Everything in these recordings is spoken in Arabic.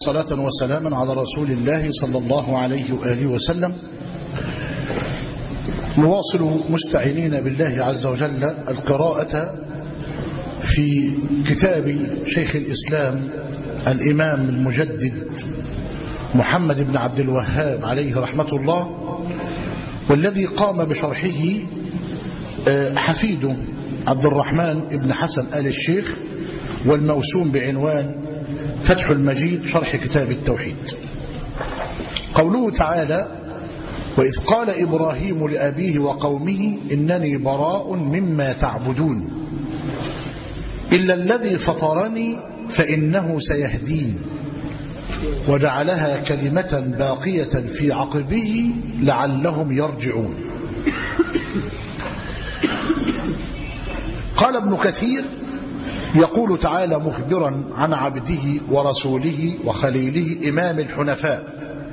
صلاة وسلاما على رسول الله صلى الله عليه وآله وسلم. نواصل مستعينين بالله عز وجل القراءة في كتاب شيخ الإسلام الإمام المجدد محمد بن عبد الوهاب عليه رحمة الله، والذي قام بشرحه حفيده عبد الرحمن بن حسن آل الشيخ، والموسوم بعنوان فتح المجيد شرح كتاب التوحيد. قوله تعالى: وإذ قال إبراهيم لأبيه وقومه إنني براء مما تعبدون إلا الذي فطرني فإنه سيهدين وجعلها كلمة باقية في عقبه لعلهم يرجعون. قال ابن كثير يقول تعالى مخبرا عن عبده ورسوله وخليله إمام الحنفاء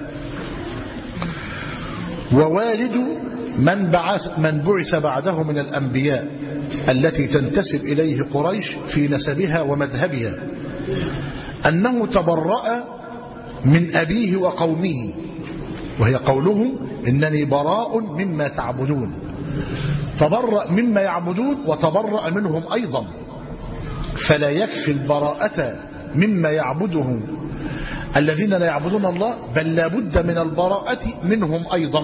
ووالد من بعث بعده من الأنبياء التي تنتسب إليه قريش في نسبها ومذهبها، أنه تبرأ من أبيه وقومه، وهي قوله إنني براء مما تعبدون، تبرأ مما يعبدون وتبرأ منهم أيضا، فلا يكفي البراءة مما يعبده الذين لا يعبدون الله، بل لا بد من البراءة منهم أيضا.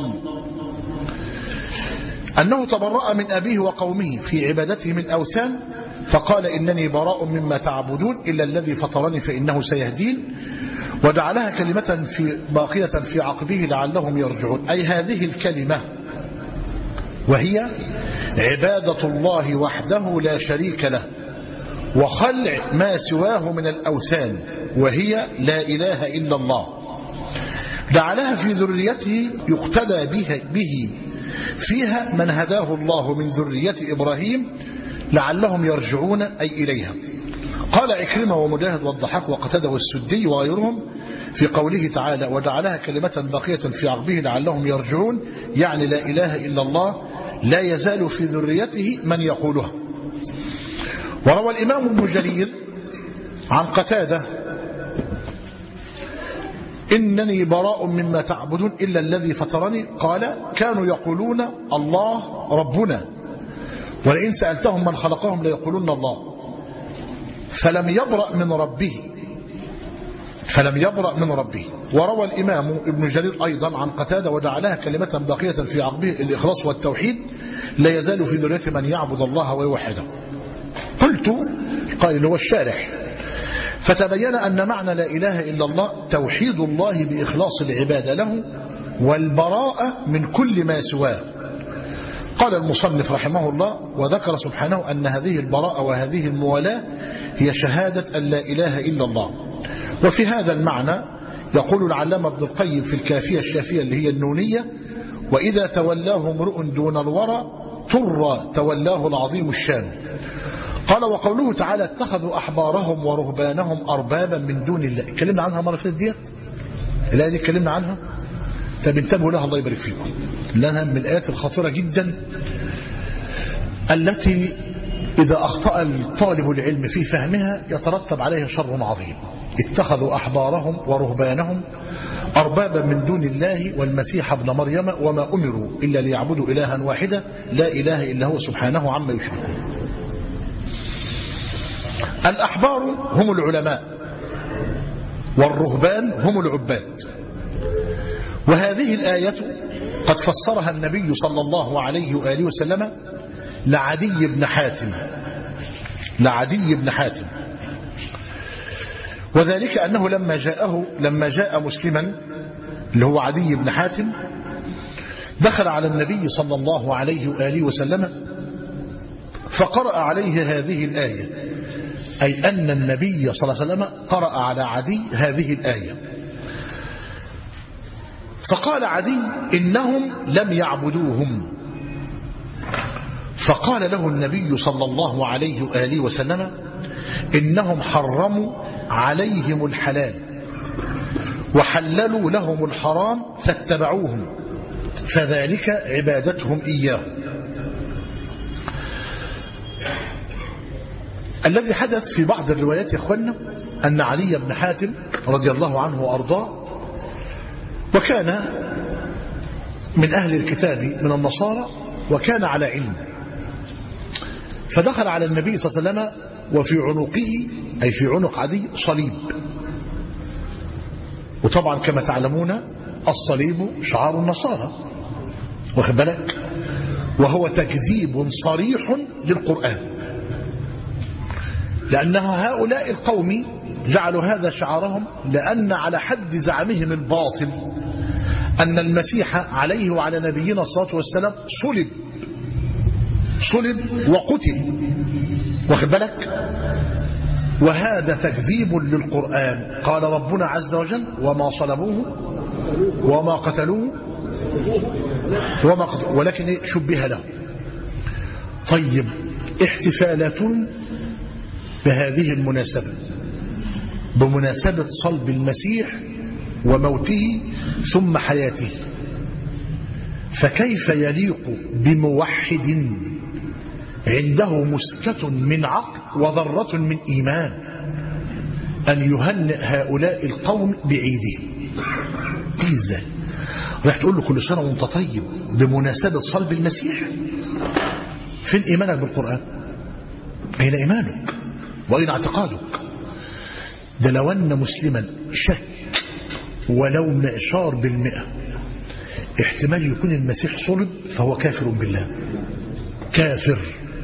أنه تبرأ من أبيه وقومه في عبادتهم الأوثان، فقال إنني براء مما تعبدون إلا الذي فطرني فإنه سيهدين وجعلها كلمة باقية في عقبه لعلهم يرجعون، أي هذه الكلمة وهي عبادة الله وحده لا شريك له وخلع ما سواه من الأوثان، وهي لا إله إلا الله. جعلها في ذريته يقتدى به فيها من هداه الله من ذرية إبراهيم لعلهم يرجعون أي إليها. قال عكرمة ومجاهد والضحاك وقتاده والسدي وغيرهم في قوله تعالى وجعلها كلمة باقية في عقبه لعلهم يرجعون، يعني لا إله إلا الله لا يزال في ذريته من يقولها. وروى الإمام ابن جرير عن قتادة إنني براء مما تعبدون إلا الذي فطرني، قال كانوا يقولون الله ربنا ولئن سألتهم من خلقهم ليقولون الله، فلم يبرأ من ربه. وروى الإمام ابن جرير أيضا عن قتادة وجعلها كلمة باقية في عقبه الإخلاص والتوحيد لا يزال في ذريته من يعبد الله ويوحده. قلت قال هو الشارح: فتبين أن معنى لا إله إلا الله توحيد الله بإخلاص العبادة له والبراءة من كل ما سواه. قال المصنف رحمه الله: وذكر سبحانه أن هذه البراءة وهذه الموالاة هي شهادة أن لا إله إلا الله. وفي هذا المعنى يقول العلامة ابن القيم في الكافية الشافية اللي هي النونية: وإذا تولاه امرؤ دون الورى طر تولاه العظيم الشان. قال: وقوله تعالى اتخذوا أحبارهم ورهبانهم أربابا من دون الله، اتكلمنا عنها مرة فاتت ديت، الآية دي اتكلمنا عنها. طب انتبهوا لها الله يبارك فيكم، لأنها من الآيات الخطيرة جدا التي إذا أخطأ الطالب العلم في فهمها يترتب عليه شر عظيم. اتخذوا أحبارهم ورهبانهم أربابا من دون الله والمسيح ابن مريم وما أمروا إلا ليعبدوا إلها واحدا لا إله إلا هو سبحانه عما يشركون. الأحبار هم العلماء والرهبان هم العباد. وهذه الآية قد فسرها النبي صلى الله عليه وآله وسلم لعدي بن حاتم، وذلك أنه لما جاء مسلما اللي هو عدي بن حاتم دخل على النبي صلى الله عليه وآله وسلم فقرأ عليه هذه الآية، أي أن النبي صلى الله عليه وسلم قرأ على عدي هذه الآية، فقال عدي إنهم لم يعبدوهم، فقال له النبي صلى الله عليه وآله وسلم إنهم حرموا عليهم الحلال وحللوا لهم الحرام فاتبعوهم فذلك عبادتهم إياهم. الذي حدث في بعض الروايات يا اخوانا أن علي بن حاتم رضي الله عنه وأرضاه، وكان من أهل الكتاب من النصارى، وكان على علم. فدخل على النبي صلى الله عليه وسلم وفي عنقه، أي في عنق عدي، صليب. وطبعا كما تعلمون الصليب شعار النصارى، واخد بالك، وهو تكذيب صريح للقرآن، لأن هؤلاء القوم جعلوا هذا شعارهم لأن على حد زعمهم الباطل أن المسيح عليه وعلى نبينا الصلاة والسلام صلب وقتل، واخد بالك، وهذا تكذيب للقرآن. قال ربنا عز وجل: وما صلبوه وما قتلوه ولكن شبه له. طيب، احتفالات بهذه المناسبة، بمناسبة صلب المسيح وموته ثم حياته، فكيف يليق بموحد عنده مسكة من عقل وذرة من إيمان أن يهنئ هؤلاء القوم بعيدهم؟ ازاي راح تقول له كل سنة وانت طيب بمناسبة صلب المسيح؟ فين إيمانك بالقرآن؟ أين إيمانك وأين اعتقادك؟ ده لو أن مسلما شك ولو معشار بالمئة احتمال يكون المسيح صلب فهو كافر بالله، كافر.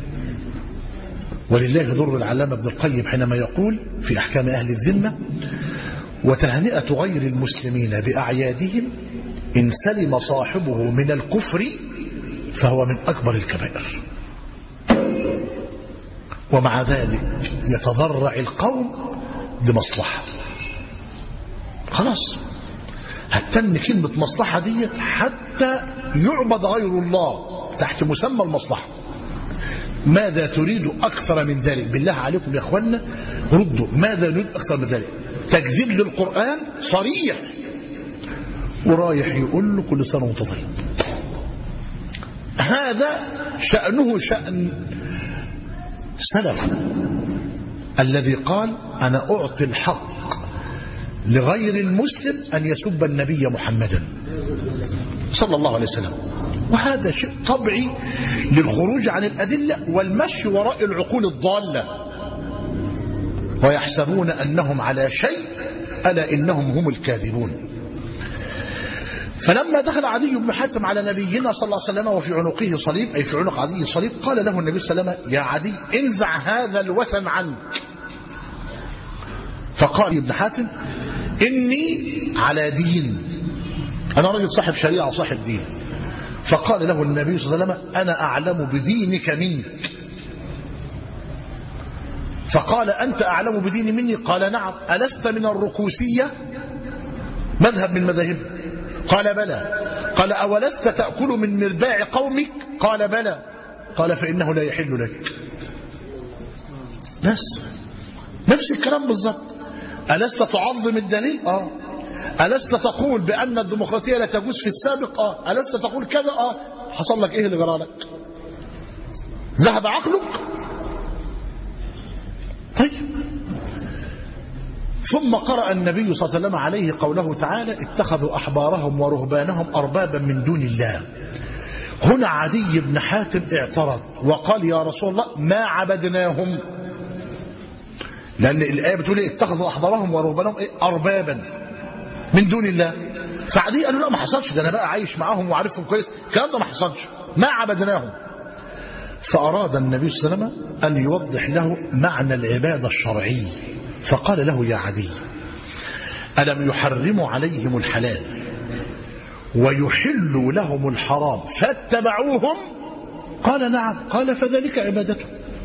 ولله ضر العلامة ابن القيم حينما يقول في أحكام أهل الذمة: وتهنئة غير المسلمين بأعيادهم إن سلم صاحبه من الكفر فهو من أكبر الكبائر. ومع ذلك يتضرع القوم بمصلحة. خلاص، هتتن كلمة مصلحة ديت حتى يعبد غير الله تحت مسمى المصلحة. ماذا تريد أكثر من ذلك؟ بالله عليكم يا أخوانا ردوا، ماذا نريد أكثر من ذلك؟ تكذيب للقرآن صريح، ورايح يقول له كل سنة وانت طيب. هذا شأنه شأن سلف الذي قال: أنا أعطي الحق لغير المسلم أن يسب النبي محمدا صلى الله عليه وسلم. وهذا شيء طبيعي للخروج عن الأدلة والمشي وراء العقول الضالة، ويحسبون أنهم على شيء ألا إنهم هم الكاذبون. فلما دخل عدي بن حاتم على نبينا صلى الله عليه وسلم وفي عنقه صليب، أي في عنق عدي صليب، قال له النبي صلى الله عليه وسلم: يا عدي انزع هذا الوثن عنك. فقال ابن حاتم: إني على دين، أنا رجل صاحب شريعة وصاحب دين. فقال له النبي صلى الله عليه وسلم: أنا أعلم بدينك منك. فقال: أنت أعلم بديني مني؟ قال: نعم. ألست من الركوسية، مذهب من مذاهب؟ قال: بلى. قال: أولست تأكل من مرباع قومك؟ قال: بلى. قال: فإنه لا يحل لك. بس نفس الكلام بالضبط. ألست تعظم الدليل؟ ألست تقول بأن الديمقراطية لا تجوز في السابق؟ ألست تقول كذا؟ حصل لك إيه اللي جرى لك؟ ذهب عقلك؟ طيب. ثم قرأ النبي صلى الله عليه وسلم عليه قوله تعالى: اتخذوا أحبارهم ورهبانهم أربابا من دون الله. هنا عدي بن حاتم اعترض وقال: يا رسول الله ما عبدناهم، لأن الآية بتقول اتخذوا أحبارهم ورهبانهم أربابا من دون الله. فعدي قال له: لا ما حصلش، ده أنا بقى عايش معاهم وعارفهم كويس، الكلام ده ما حصلش، ما عبدناهم. فأراد النبي صلى الله عليه وسلم أن يوضح له معنى العبادة الشرعي، فقال له: يا عدي ألم يحرموا عليهم الحلال ويحلوا لهم الحرام فاتبعوهم؟ قال: نعم. قال: فذلك عبادته،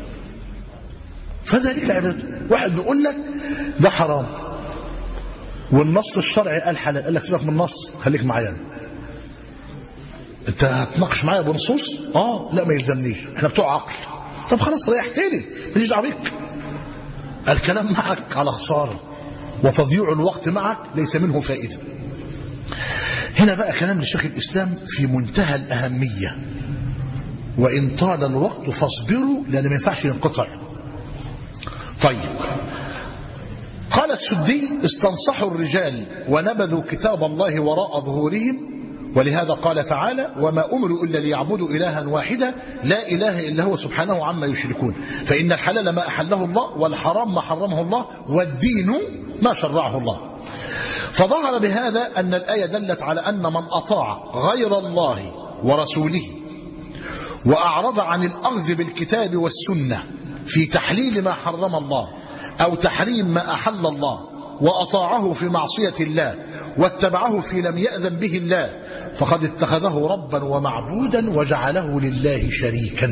فذلك عبادته. واحد بيقول لك ده حرام والنص الشرعي قال حلال، قال لك سيبك من النص خليك معايا. انت هتناقش معايا بنصوص؟ لا ما يلزمنيش، احنا بتوع عقل. طب خلاص ريحتني، ماليش دعوه بيك. الكلام معك على خساره، وتضييع الوقت معك ليس منه فائده. هنا بقى كلام لشيخ الاسلام في منتهى الاهميه، وان طال الوقت فاصبروا لان ما ينفعش ينقطع. طيب، قال قال السدي: استنصحوا الرجال ونبذوا كتاب الله وراء ظهورهم، ولهذا قال تعالى: وما أمروا إلا ليعبدوا إلها واحدا لا إله إلا هو سبحانه عما يشركون، فإن الحلال ما أحله الله والحرام ما حرمه الله والدين ما شرعه الله. فظهر بهذا أن الآية دلت على أن من أطاع غير الله ورسوله وأعرض عن الأخذ بالكتاب والسنة في تحليل ما حرم الله أو تحريم ما أحل الله، وأطاعه في معصية الله واتبعه في لم يأذن به الله، فقد اتخذه ربا ومعبودا وجعله لله شريكا.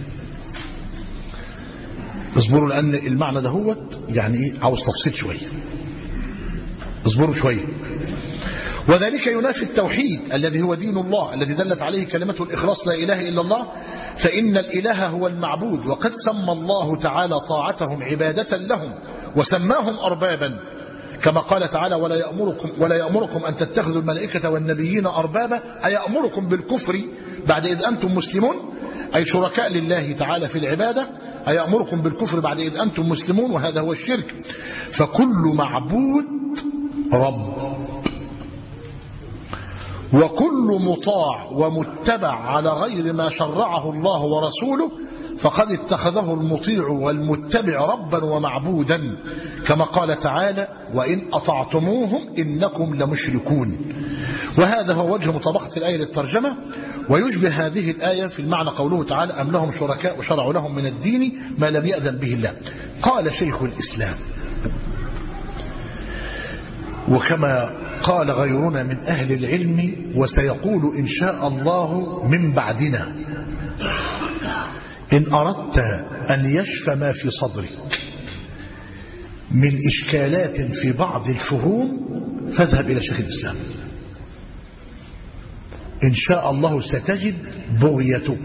اصبروا لأن المعنى ده هو يعني عاوز تفصيل شوية، اصبروا شوية. وذلك ينافي التوحيد الذي هو دين الله الذي دلت عليه كلمة الإخلاص لا إله إلا الله، فإن الإله هو المعبود، وقد سمى الله تعالى طاعتهم عبادة لهم وسماهم أربابا، كما قال تعالى: ولا يأمركم أن تتخذوا الملائكة والنبيين أربابا، أيأمركم بالكفر بعد إذ أنتم مسلمون، أي شركاء لله تعالى في العبادة، أيأمركم بالكفر بعد إذ أنتم مسلمون، وهذا هو الشرك. فكل معبود رب، وكل مطاع ومتبع على غير ما شرعه الله ورسوله فقد اتخذه المطيع والمتبع ربا ومعبودا، كما قال تعالى: وإن أطعتموهم إنكم لمشركون. وهذا هو وجه مطابقة الآية للترجمة. ويشبه هذه الآية في المعنى قوله تعالى: أم لهم شركاء وشرعوا لهم من الدين ما لم يأذن به الله. قال شيخ الإسلام: وكما قال غيرنا من أهل العلم وسيقول إن شاء الله من بعدنا: إن أردت أن يشفى ما في صدرك من إشكالات في بعض الفهوم فاذهب إلى شيخ الإسلام، إن شاء الله ستجد بغيتك،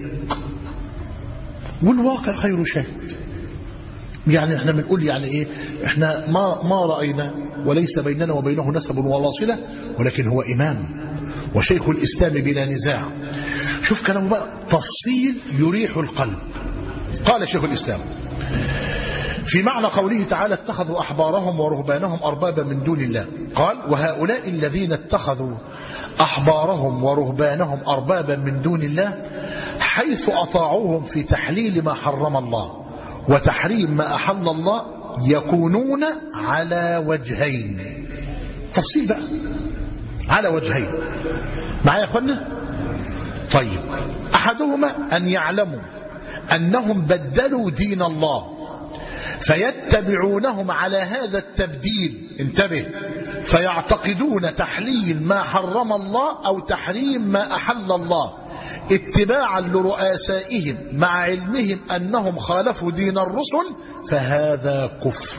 والواقع خير شاهد. يعني احنا بنقول يعني ايه، احنا ما رأينا وليس بيننا وبينه نسب ولا صلة، ولكن هو إمام وشيخ الإسلام بلا نزاع. شوف كلامه بقى تفصيل يريح القلب. قال شيخ الإسلام في معنى قوله تعالى: اتخذوا أحبارهم ورهبانهم أربابا من دون الله، قال: وهؤلاء الذين اتخذوا أحبارهم ورهبانهم أربابا من دون الله حيث أطاعوهم في تحليل ما حرم الله وتحريم ما أحل الله يكونون على وجهين. تفصيل بقى على وجهين معايا يا أخوانا؟ طيب، أحدهما أن يعلموا أنهم بدلوا دين الله فيتبعونهم على هذا التبديل، انتبه، فيعتقدون تحليل ما حرم الله أو تحريم ما أحل الله اتباعا لرؤسائهم مع علمهم أنهم خالفوا دين الرسل، فهذا كفر.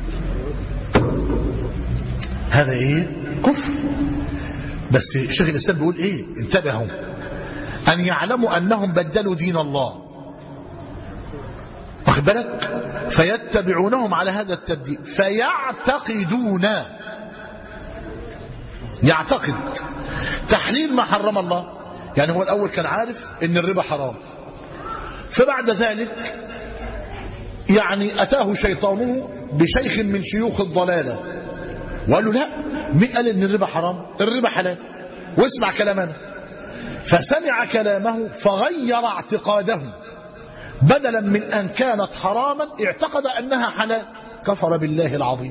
هذا ايه؟ كفر. بس شيخ الإسلام بيقول ايه؟ انتبهوا، أن يعلموا أنهم بدلوا دين الله، واخد بالك؟ فيتبعونهم على هذا التبديل، فيعتقدون، يعتقد تحليل ما حرم الله. يعني هو الأول كان عارف ان الربا حرام، فبعد ذلك يعني أتاه شيطانه بشيخ من شيوخ الضلالة وقال له: لا، مين قال ان الربا حرام؟ الربا حلال، واسمع كلامنا. فسمع كلامه فغير اعتقاده، بدلا من أن كانت حراما اعتقد أنها حلال، كفر بالله العظيم.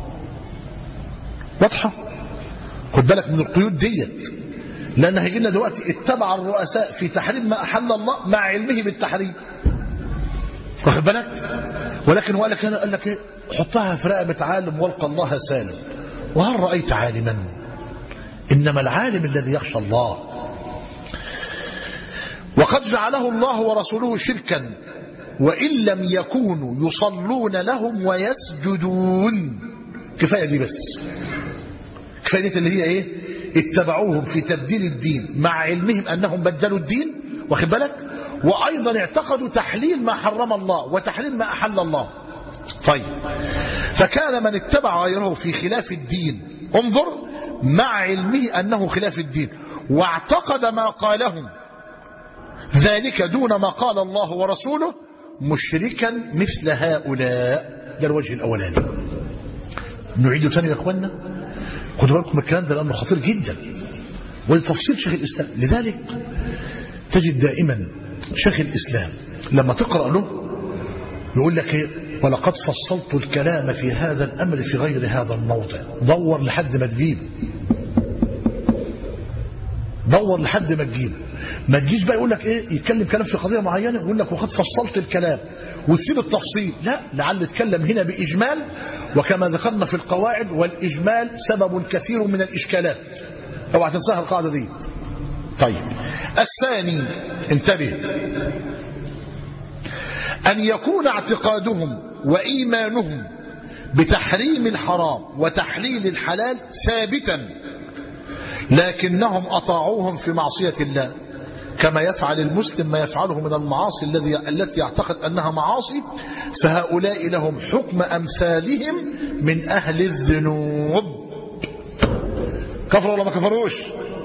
واضحة؟ خد بالك من القيود ديت، لأن هيجي لنا دلوقتي اتبع الرؤساء في تحريم ما أحل الله مع علمه بالتحريم، واخد بالك؟ ولكن هو قال لك ايه؟ حطها في رقبة عالم والقى الله سالم. وهل رأيت عالما؟ إنما العالم الذي يخشى الله. وقد جعله الله ورسوله شركا وإن لم يكونوا يصلون لهم ويسجدون. كفاية دي بس، كفاية دي اللي هي ايه؟ اتبعوهم في تبديل الدين مع علمهم أنهم بدلوا الدين، واخد بالك؟ وأيضا اعتقدوا تحليل ما حرم الله وتحليل ما أحل الله. طيب، فكان من اتبع غيره في خلاف الدين، انظر، مع علمه أنه خلاف الدين واعتقد ما قاله ذلك دون ما قال الله ورسوله، مشركا مثل هؤلاء. ده الوجه الأولاني. نعيده ثاني يا اخوانا، خدوا بالكم الكلام ده لانه خطير جدا، ولتفصيل شيخ الاسلام. لذلك تجد دائما شيخ الاسلام لما تقرا له يقول لك ايه؟ ولقد فصلت الكلام في هذا الامر في غير هذا الموضع. دور لحد ما تجيب، دور لحد ما تجيب، ما تجيش بقى يقول لك ايه، يتكلم كلام في قضيه معينه يقول لك وقد فصلت الكلام وتسيب التفصيل. لا، لعل اتكلم هنا باجمال، وكما ذكرنا في القواعد والاجمال سبب كثير من الاشكالات، اوعى تنساها القاعده دي. طيب الثاني، انتبه، ان يكون اعتقادهم وايمانهم بتحريم الحرام وتحليل الحلال ثابتا، لكنهم أطاعوهم في معصية الله، كما يفعل المسلم ما يفعله من المعاصي التي يعتقد أنها معاصي، فهؤلاء لهم حكم أمثالهم من أهل الذنوب. كفروا ولا ما كفروش؟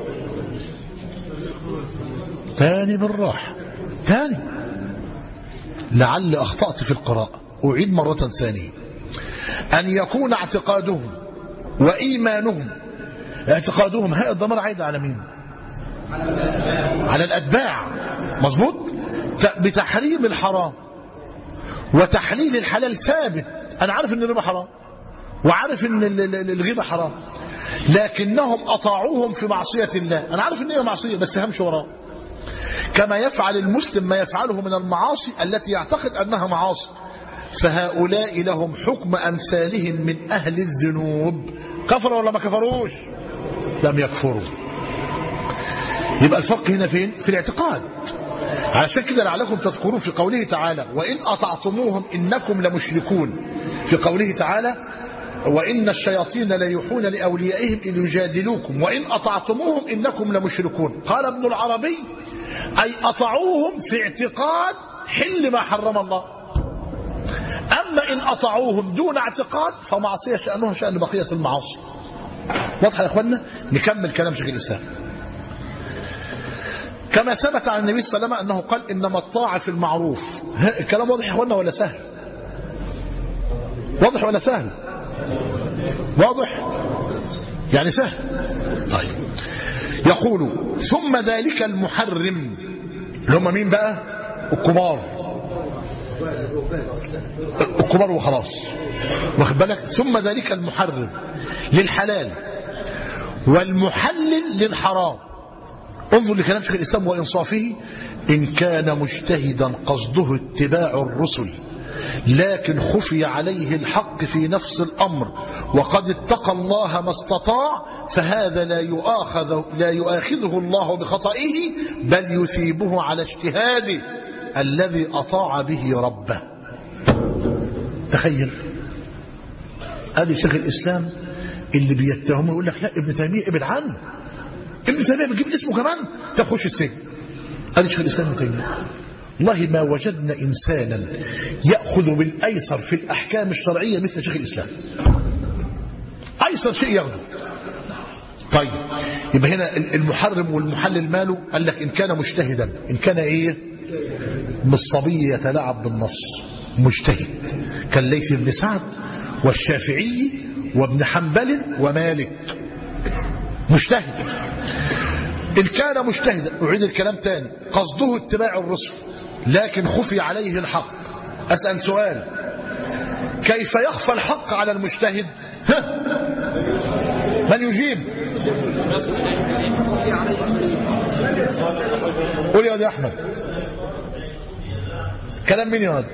تاني بالراحة، تاني، لعل أخطأت في القراءة، أعيد مرة ثانية. أن يكون اعتقادهم وإيمانهم، اعتقادهم هاء الضمير عايد على مين؟ على الأتباع، مظبوط، بتحريم الحرام وتحليل الحلال ثابت. أنا عارف أن الربا حرام وعارف أن الغيبة حرام، لكنهم أطاعوهم في معصية الله. أنا عارف أن هي معصية بس همشي وراه، كما يفعل المسلم ما يفعله من المعاصي التي يعتقد أنها معاصي، فهؤلاء لهم حكم أمثالهم من أهل الذنوب. كفروا ولا ما كفروش؟ لم يكفروا. يبقى الفرق هنا فين؟ في الاعتقاد. علشان كده لعلكم تذكرون في قوله تعالى وإن أطعتموهم إنكم لمشركون، في قوله تعالى وإن الشياطين ليوحون لأوليائهم إن يجادلوكم وإن أطعتموهم إنكم لمشركون. قال ابن العربي أي أطعوهم في اعتقاد حل ما حرم الله، أما إن أطعوهم دون اعتقاد فمعصية شأنها شأن بقية المعاصي. واضح يا أخوانا؟ نكمل كلام شيخ الإسلام. كما ثبت عن النبي صلى الله عليه وسلم أنه قال إنما الطاعة في المعروف. الكلام واضح يا أخوانا ولا سهل؟ واضح ولا سهل؟ واضح يعني سهل. طيب يقول ثم ذلك المحرم، اللي هم مين بقى؟ الكبار وخلاص، واخد بالك؟ ثم ذلك المحرم للحلال والمحلل للحرام. انظر لكلام شيخ الإسلام وإنصافه، إن كان مجتهدا قصده اتباع الرسل لكن خفي عليه الحق في نفس الأمر وقد اتقى الله ما استطاع، فهذا لا يؤاخذه الله بخطئه بل يثيبه على اجتهاده الذي أطاع به ربه. تخيل، هذا شيخ الإسلام اللي بيتهمه يقول لك لا ابن تيمية ابن عنه، ابن تيمية بتجيب اسمه كمان تخش السجن. هذا شيخ الإسلام ابن تيمية. والله ما وجدنا إنسانا يأخذ بالأيسر في الأحكام الشرعية مثل شيخ الإسلام. أيسر شيء ياخده. طيب يبقى هنا المحرم والمحلل ماله؟ قال لك إن كان مجتهدا، إن كان إيه؟ بالصبي يتلاعب بالنص، مجتهد كالليث بن سعد والشافعي وابن حنبل ومالك، مجتهد. إن كان مجتهدا، أعيد الكلام تاني، قصده اتباع الرسل لكن خفي عليه الحق. أسأل سؤال، كيف يخفى الحق على المجتهد؟ من يجيب؟ قول يا أحمد، كلام مين يا واد؟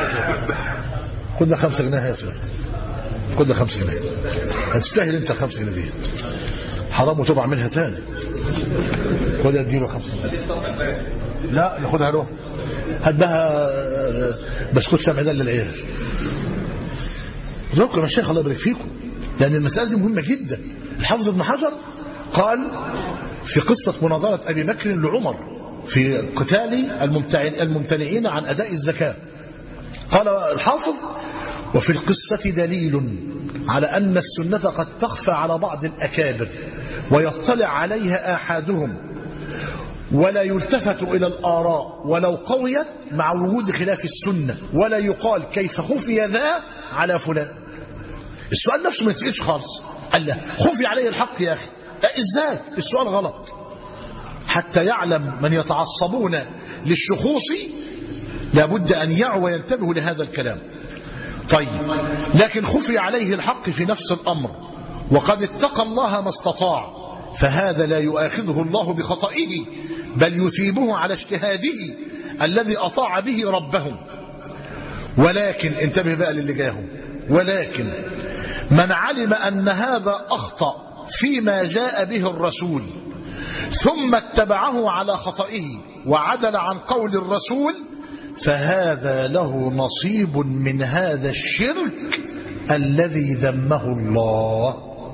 خد 5 جنيه يا فندم، خد 5 جنيه، هتستاهل انت 5 جنيه دي، حرام وتبع منها تاني. خد اديله 5 جنيه. لا ياخدها له، هدها بسكوت شمع ده للعيال. ذكر يا شيخ الله يبارك فيكم، لان المساله دي مهمه جدا. الحافظ ابن حجر قال في قصه مناظره ابي بكر لعمر في قتال الممتنعين عن اداء الزكاه، قال الحافظ وفي القصة دليل على أن السنة قد تخفى على بعض الأكابر ويطلع عليها آحادهم ولا يلتفت إلى الآراء ولو قويت مع وجود خلاف السنة، ولا يقال كيف خفي ذا على فلان. السؤال نفسه ما يتسألش خالص. قال له خفي عليه الحق يا أخي. إزاي؟ السؤال غلط. حتى يعلم من يتعصبون للشخوص لابد أن يعوا وينتبهوا لهذا الكلام. طيب، لكن خفي عليه الحق في نفس الأمر وقد اتقى الله ما استطاع، فهذا لا يؤاخذه الله بخطئه، بل يثيبه على اجتهاده الذي أطاع به ربه. ولكن انتبه بقى للي جاهم، ولكن من علم أن هذا أخطأ فيما جاء به الرسول ثم اتبعه على خطئه وعدل عن قول الرسول، فهذا له نصيب من هذا الشرك الذي ذمه الله.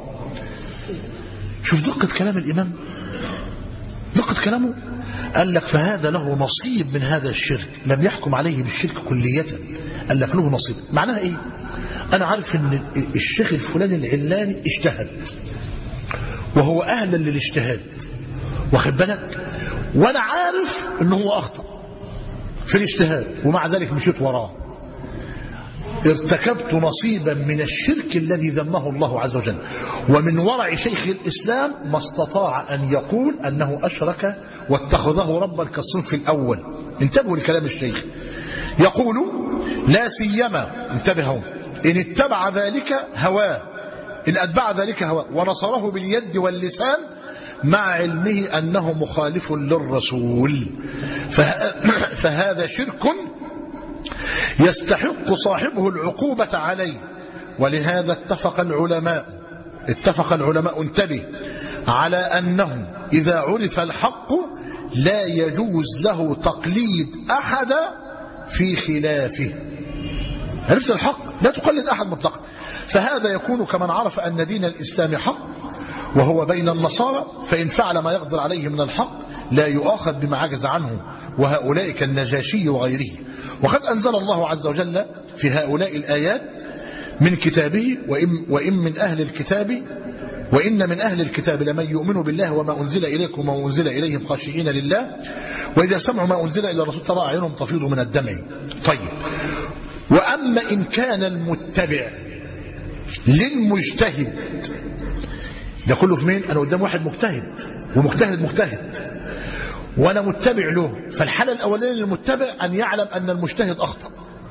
شوف دقة كلام الإمام، دقة كلامه. قال لك فهذا له نصيب من هذا الشرك، لم يحكم عليه بالشرك كلية، قال لك له نصيب. معناها ايه؟ انا عارف ان الشيخ الفلاني العلاني اجتهد وهو اهلا للاجتهاد، واخد بالك، وانا عارف انه هو اخطأ في الاجتهاد ومع ذلك مشيت وراه، ارتكبت نصيبا من الشرك الذي ذمه الله عز وجل. ومن ورع شيخ الإسلام ما استطاع أن يقول أنه أشرك واتخذه ربا كالصنف الأول. انتبهوا لكلام الشيخ، يقول لا سيما، انتبهوا، إن اتبع ذلك هواه، إن أتبع ذلك هواه ونصره باليد واللسان مع علمه أنه مخالف للرسول، فهذا شرك يستحق صاحبه العقوبة عليه. ولهذا اتفق العلماء انتبه على أنه إذا عرف الحق لا يجوز له تقليد أحد في خلافه. عرفت الحق لا تقلد أحد مطلقا، فهذا يكون كمن عرف أن دين الإسلام حق وهو بين النصارى، فإن فعل ما يقدر عليه من الحق لا يؤاخذ بما عجز عنه، وهؤلاء كالنجاشي وغيره. وقد أنزل الله عز وجل في هؤلاء الآيات من كتابه وإن من أهل الكتاب لمن يؤمن بالله وما أنزل إليكم وما أنزل إليهم خاشعين لله وإذا سمعوا ما أنزل إلى الرسول ترى أعينهم تفيض من الدمع. طيب، وأما إن كان المتبع للمجتهد، ده كله في مين؟ أنا قدام واحد مجتهد ومجتهد وأنا متبع له، فالحالة الأولانية للمتبع أن يعلم أن المجتهد أخطأ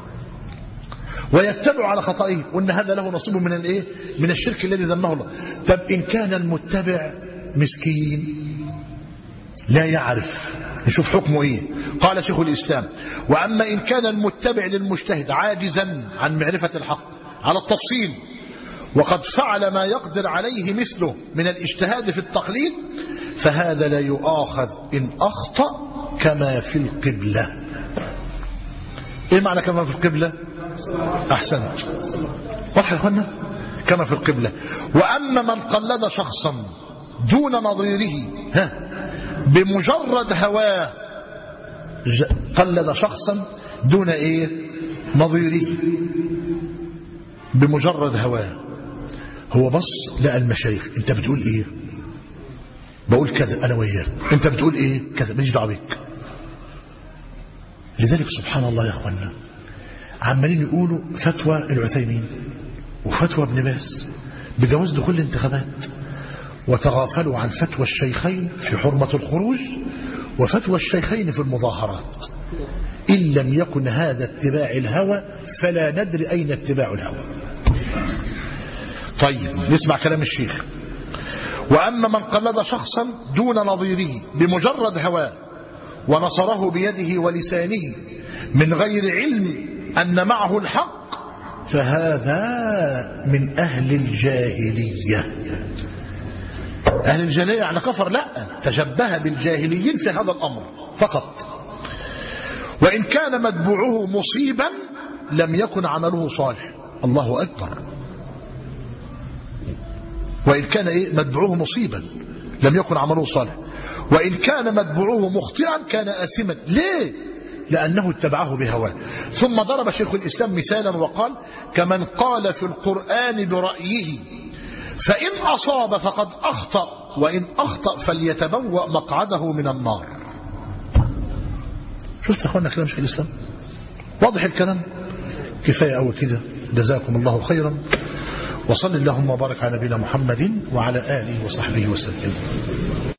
ويتبع على خطئه، وأن هذا له نصيب من الإيه؟ من الشرك الذي ذمه الله. طب إن كان المتبع مسكين لا يعرف، نشوف حكمه إيه. قال شيخ الإسلام: وأما إن كان المتبع للمجتهد عاجزا عن معرفة الحق على التفصيل وقد فعل ما يقدر عليه مثله من الاجتهاد في التقليد، فهذا لا يؤاخذ إن أخطأ كما في القبلة. إيه معنى كما في القبلة؟ أحسنت، واضح يا أخوانا؟ كما في القبلة. وأما من قلد شخصا دون نظيره بمجرد هواه، قلد شخصا دون إيه؟ نظيره، بمجرد هواه. هو بص لقى المشايخ، انت بتقول ايه؟ بقول كذا انا وياك، انت بتقول ايه؟ كذا، ماليش دعوه بيك. لذلك سبحان الله يا اخوانا، عمالين يقولوا فتوى العثيمين وفتوى ابن باز بجواز دخول الانتخابات، وتغافلوا عن فتوى الشيخين في حرمة الخروج وفتوى الشيخين في المظاهرات. إن لم يكن هذا اتباع الهوى فلا ندري أين اتباع الهوى. طيب، نسمع كلام الشيخ: وأما من قلد شخصا دون نظيره بمجرد هواه ونصره بيده ولسانه من غير علم أن معه الحق، فهذا من أهل الجاهلية. أهل الجاهلية يعني كفر؟ لا، تشبه بالجاهليين في هذا الأمر فقط. وإن كان متبوعه مصيبا لم يكن عمله صالح. الله أكبر. وإن كان متبوعه مصيبا لم يكن عمله صالح، وإن كان متبوعه مخطئا كان آثما. ليه؟ لأنه اتبعه بهواه. ثم ضرب شيخ الإسلام مثالا وقال: كمن قال في القرآن برأيه فإن أصاب فقد أخطأ وإن أخطأ فليتبوأ مقعده من النار. شفت يا أخوانا كلام شيخ الإسلام؟ واضح الكلام؟ كفاية أول كده، جزاكم الله خيرا، وصل اللهم وبارك على نبينا محمد وعلى آله وصحبه وسلم.